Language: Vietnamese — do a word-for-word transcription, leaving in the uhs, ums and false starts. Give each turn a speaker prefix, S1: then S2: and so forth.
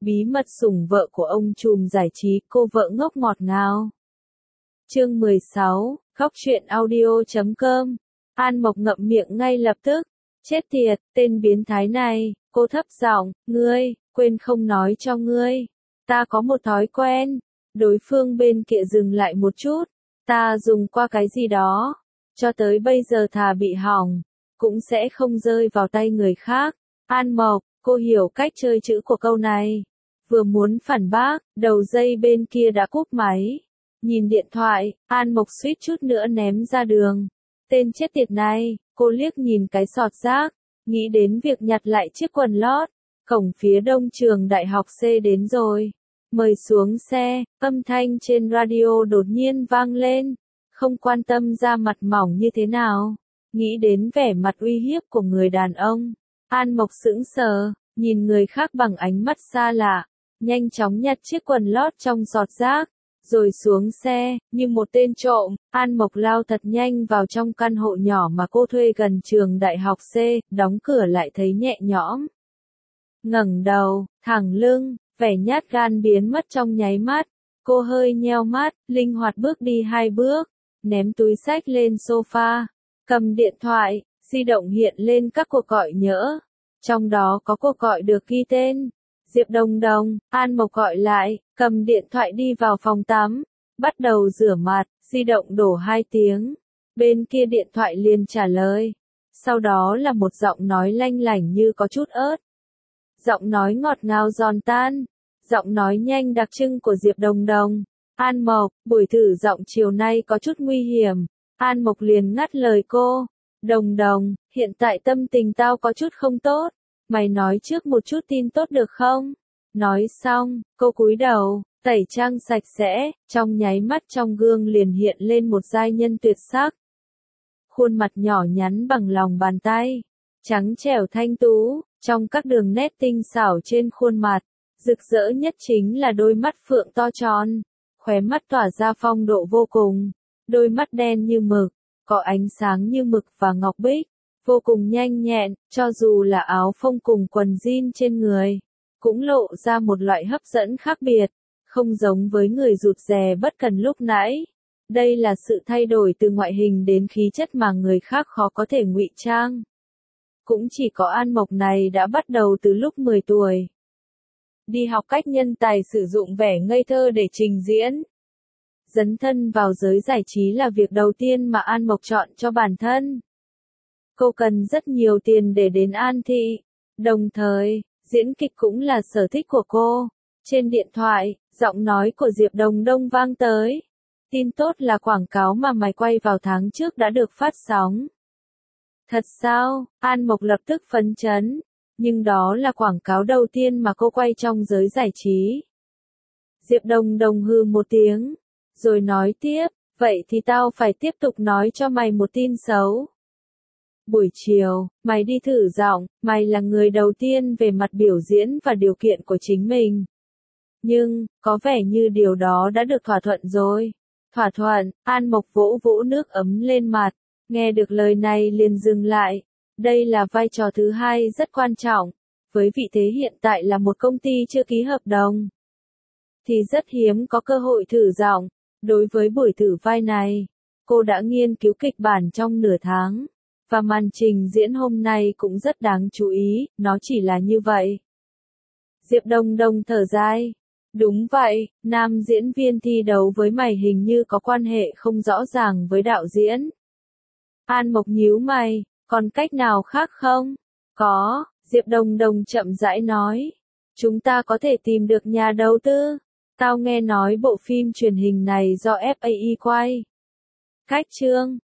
S1: Bí mật sủng vợ của ông trùm giải trí, cô vợ ngốc ngọt ngào. Chương mười sáu, khóc chuyện audio chấm com. An Mộc ngậm miệng ngay lập tức. Chết tiệt, tên biến thái này, cô thấp giọng, ngươi, quên không nói cho ngươi. Ta có một thói quen. Đối phương bên kia dừng lại một chút. Ta dùng qua cái gì đó. Cho tới bây giờ thà bị hỏng. Cũng sẽ không rơi vào tay người khác. An Mộc, cô hiểu cách chơi chữ của câu này. Vừa muốn phản bác, đầu dây bên kia đã cúp máy. Nhìn điện thoại, An Mộc suýt chút nữa ném ra đường. Tên chết tiệt này, cô liếc nhìn cái sọt rác, nghĩ đến việc nhặt lại chiếc quần lót. Cổng phía đông trường đại học C đến rồi. Mời xuống xe, âm thanh trên radio đột nhiên vang lên. Không quan tâm da mặt mỏng như thế nào. Nghĩ đến vẻ mặt uy hiếp của người đàn ông. An Mộc sững sờ, nhìn người khác bằng ánh mắt xa lạ. Nhanh chóng nhặt chiếc quần lót trong sọt rác. Rồi xuống xe, như một tên trộm, An Mộc lao thật nhanh vào trong căn hộ nhỏ mà cô thuê gần trường đại học C, đóng cửa lại thấy nhẹ nhõm. Ngẩng đầu, thẳng lưng, vẻ nhát gan biến mất trong nháy mắt. Cô hơi nheo mắt, linh hoạt bước đi hai bước, ném túi xách lên sofa, cầm điện thoại, di động hiện lên các cuộc gọi nhỡ. Trong đó có cuộc gọi được ghi tên. Diệp Đồng Đồng, An Mộc gọi lại, cầm điện thoại đi vào phòng tắm, bắt đầu rửa mặt, di động đổ hai tiếng. Bên kia điện thoại liền trả lời. Sau đó là một giọng nói lanh lảnh như có chút ớt. Giọng nói ngọt ngào giòn tan. Giọng nói nhanh đặc trưng của Diệp Đồng Đồng. An Mộc, buổi thử giọng chiều nay có chút nguy hiểm. An Mộc liền ngắt lời cô. Đồng Đồng, hiện tại tâm tình tao có chút không tốt. Mày nói trước một chút tin tốt được không? Nói xong, cô cúi đầu, tẩy trang sạch sẽ, trong nháy mắt trong gương liền hiện lên một giai nhân tuyệt sắc. Khuôn mặt nhỏ nhắn bằng lòng bàn tay, trắng trẻo thanh tú, trong các đường nét tinh xảo trên khuôn mặt, rực rỡ nhất chính là đôi mắt phượng to tròn, khóe mắt tỏa ra phong độ vô cùng, đôi mắt đen như mực, có ánh sáng như mực và ngọc bích. Vô cùng nhanh nhẹn, cho dù là áo phông cùng quần jean trên người, cũng lộ ra một loại hấp dẫn khác biệt, không giống với người rụt rè bất cần lúc nãy. Đây là sự thay đổi từ ngoại hình đến khí chất mà người khác khó có thể ngụy trang. Cũng chỉ có An Mộc này đã bắt đầu từ lúc mười tuổi. Đi học cách nhân tài sử dụng vẻ ngây thơ để trình diễn. Dấn thân vào giới giải trí là việc đầu tiên mà An Mộc chọn cho bản thân. Cô cần rất nhiều tiền để đến An Thị. Đồng thời, diễn kịch cũng là sở thích của cô. Trên điện thoại, giọng nói của Diệp Đồng Đông vang tới. Tin tốt là quảng cáo mà mày quay vào tháng trước đã được phát sóng. Thật sao? An Mộc lập tức phấn chấn. Nhưng đó là quảng cáo đầu tiên mà cô quay trong giới giải trí. Diệp Đồng Đồng hừ một tiếng. Rồi nói tiếp, vậy thì tao phải tiếp tục nói cho mày một tin xấu. Buổi chiều, mày đi thử giọng, mày là người đầu tiên về mặt biểu diễn và điều kiện của chính mình. Nhưng, có vẻ như điều đó đã được thỏa thuận rồi. Thỏa thuận, An Mộc vỗ vỗ nước ấm lên mặt, nghe được lời này liền dừng lại. Đây là vai trò thứ hai rất quan trọng, với vị thế hiện tại là một công ty chưa ký hợp đồng. Thì rất hiếm có cơ hội thử giọng, đối với buổi thử vai này, cô đã nghiên cứu kịch bản trong nửa tháng. Và màn trình diễn hôm nay cũng rất đáng chú ý, nó chỉ là như vậy. Diệp Đồng Đồng thở dài. Đúng vậy, nam diễn viên thi đấu với mày hình như có quan hệ không rõ ràng với đạo diễn. An Mộc nhíu mày, còn cách nào khác không? Có, Diệp Đồng Đồng chậm rãi nói. Chúng ta có thể tìm được nhà đầu tư. Tao nghe nói bộ phim truyền hình này do ép a e quay. Cách chương,